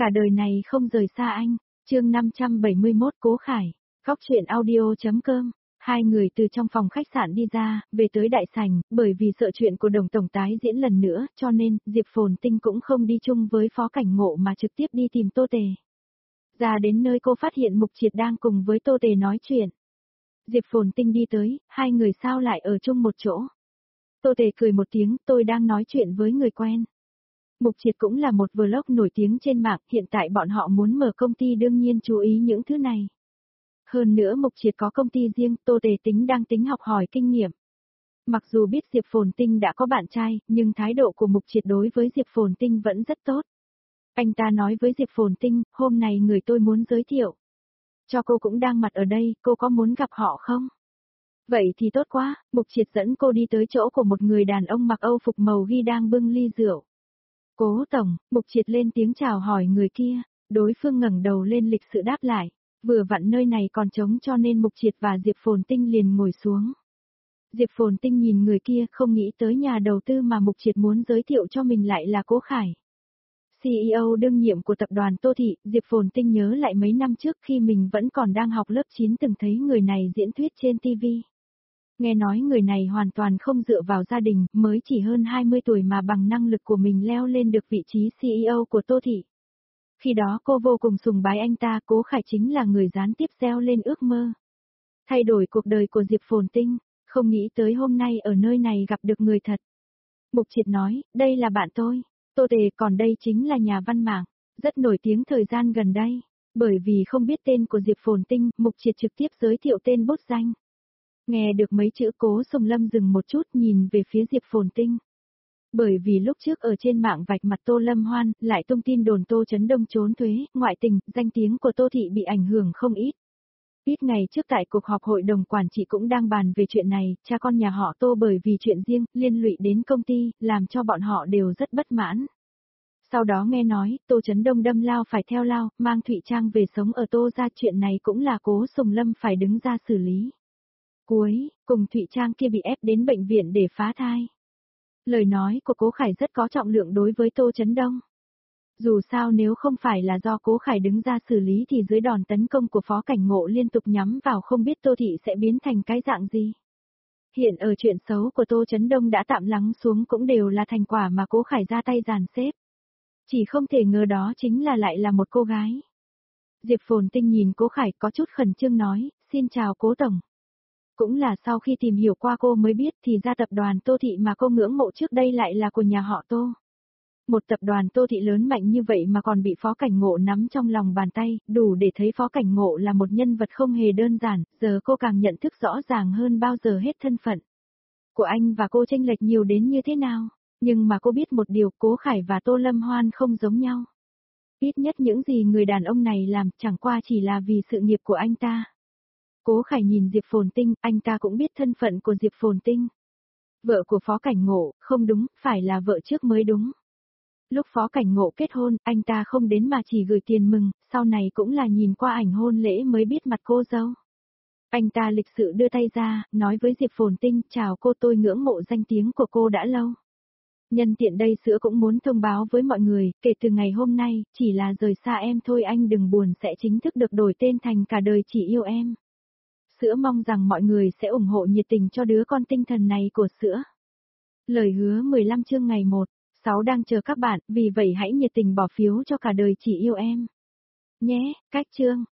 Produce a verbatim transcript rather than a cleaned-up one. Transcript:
Cả đời này không rời xa anh. Chương năm trăm bảy mươi mốt Cố Khải. Góc truyện audio.com. Hai người từ trong phòng khách sạn đi ra, về tới đại sảnh, bởi vì sợ chuyện của Đồng tổng tái diễn lần nữa, cho nên Diệp Phồn Tinh cũng không đi chung với Phó Cảnh Ngộ mà trực tiếp đi tìm Tô Tề. Ra đến nơi cô phát hiện Mục Triệt đang cùng với Tô Tề nói chuyện. Diệp Phồn Tinh đi tới, hai người sao lại ở chung một chỗ. Tô Tề cười một tiếng, tôi đang nói chuyện với người quen. Mục Triệt cũng là một vlog nổi tiếng trên mạng, hiện tại bọn họ muốn mở công ty đương nhiên chú ý những thứ này. Hơn nữa Mục Triệt có công ty riêng, Tô Tề tính đang tính học hỏi kinh nghiệm. Mặc dù biết Diệp Phồn Tinh đã có bạn trai, nhưng thái độ của Mục Triệt đối với Diệp Phồn Tinh vẫn rất tốt. Anh ta nói với Diệp Phồn Tinh, hôm nay người tôi muốn giới thiệu. Cho cô cũng đang mặt ở đây, cô có muốn gặp họ không? Vậy thì tốt quá, Mục Triệt dẫn cô đi tới chỗ của một người đàn ông mặc Âu phục màu ghi đang bưng ly rượu. Cố tổng, Mục Triệt lên tiếng chào hỏi người kia, đối phương ngẩng đầu lên lịch sự đáp lại. Vừa vặn nơi này còn trống cho nên Mục Triệt và Diệp Phồn Tinh liền ngồi xuống. Diệp Phồn Tinh nhìn người kia không nghĩ tới nhà đầu tư mà Mục Triệt muốn giới thiệu cho mình lại là Cố Khải. xê e ô đương nhiệm của tập đoàn Tô Thị, Diệp Phồn Tinh nhớ lại mấy năm trước khi mình vẫn còn đang học lớp chín từng thấy người này diễn thuyết trên ti vi. Nghe nói người này hoàn toàn không dựa vào gia đình, mới chỉ hơn hai mươi tuổi mà bằng năng lực của mình leo lên được vị trí xê e ô của Tô Thị. Khi đó cô vô cùng sùng bái anh ta, Cố Khải chính là người gián tiếp gieo lên ước mơ. Thay đổi cuộc đời của Diệp Phồn Tinh, không nghĩ tới hôm nay ở nơi này gặp được người thật. Mục Triệt nói, đây là bạn tôi, Tô Tề, còn đây chính là nhà văn mạng, rất nổi tiếng thời gian gần đây. Bởi vì không biết tên của Diệp Phồn Tinh, Mục Triệt trực tiếp giới thiệu tên bút danh. Nghe được mấy chữ Cố Sùng Lâm dừng một chút nhìn về phía Diệp Phồn Tinh. Bởi vì lúc trước ở trên mạng vạch mặt Tô Lâm Hoan, lại tung tin đồn Tô Chấn Đông trốn thuế, ngoại tình, danh tiếng của Tô Thị bị ảnh hưởng không ít. Ít ngày trước tại cuộc họp hội đồng quản trị cũng đang bàn về chuyện này, cha con nhà họ Tô bởi vì chuyện riêng, liên lụy đến công ty, làm cho bọn họ đều rất bất mãn. Sau đó nghe nói, Tô Chấn Đông đâm lao phải theo lao, mang Thụy Trang về sống ở Tô gia, chuyện này cũng là Cố Sùng Lâm phải đứng ra xử lý. Cuối, cùng Thụy Trang kia bị ép đến bệnh viện để phá thai. Lời nói của Cố Khải rất có trọng lượng đối với Tô Chấn Đông. Dù sao nếu không phải là do Cố Khải đứng ra xử lý thì dưới đòn tấn công của Phó Cảnh Ngộ liên tục nhắm vào không biết Tô Thị sẽ biến thành cái dạng gì. Hiện ở chuyện xấu của Tô Chấn Đông đã tạm lắng xuống cũng đều là thành quả mà Cố Khải ra tay dàn xếp. Chỉ không thể ngờ đó chính là lại là một cô gái. Diệp Phồn Tinh nhìn Cố Khải có chút khẩn trương nói, xin chào Cố Tổng. Cũng là sau khi tìm hiểu qua cô mới biết thì ra tập đoàn Tô Thị mà cô ngưỡng mộ trước đây lại là của nhà họ Tô. Một tập đoàn Tô Thị lớn mạnh như vậy mà còn bị Phó Cảnh Ngộ nắm trong lòng bàn tay, đủ để thấy Phó Cảnh Ngộ là một nhân vật không hề đơn giản, giờ cô càng nhận thức rõ ràng hơn bao giờ hết thân phận của anh và cô chênh lệch nhiều đến như thế nào. Nhưng mà cô biết một điều, Cố Khải và Tô Lâm Hoan không giống nhau. Ít nhất những gì người đàn ông này làm chẳng qua chỉ là vì sự nghiệp của anh ta. Cố Khải nhìn Diệp Phồn Tinh, anh ta cũng biết thân phận của Diệp Phồn Tinh. Vợ của Phó Cảnh Ngộ, không đúng, phải là vợ trước mới đúng. Lúc Phó Cảnh Ngộ kết hôn, anh ta không đến mà chỉ gửi tiền mừng, sau này cũng là nhìn qua ảnh hôn lễ mới biết mặt cô dâu. Anh ta lịch sự đưa tay ra, nói với Diệp Phồn Tinh, chào cô, tôi ngưỡng mộ danh tiếng của cô đã lâu. Nhân tiện đây sữa cũng muốn thông báo với mọi người, kể từ ngày hôm nay, chỉ là rời xa em thôi, anh đừng buồn, sẽ chính thức được đổi tên thành cả đời chỉ yêu em. Sữa mong rằng mọi người sẽ ủng hộ nhiệt tình cho đứa con tinh thần này của sữa. Lời hứa mười lăm chương ngày một, sáu đang chờ các bạn, vì vậy hãy nhiệt tình bỏ phiếu cho cả đời chỉ yêu em. Nhé, cách chương.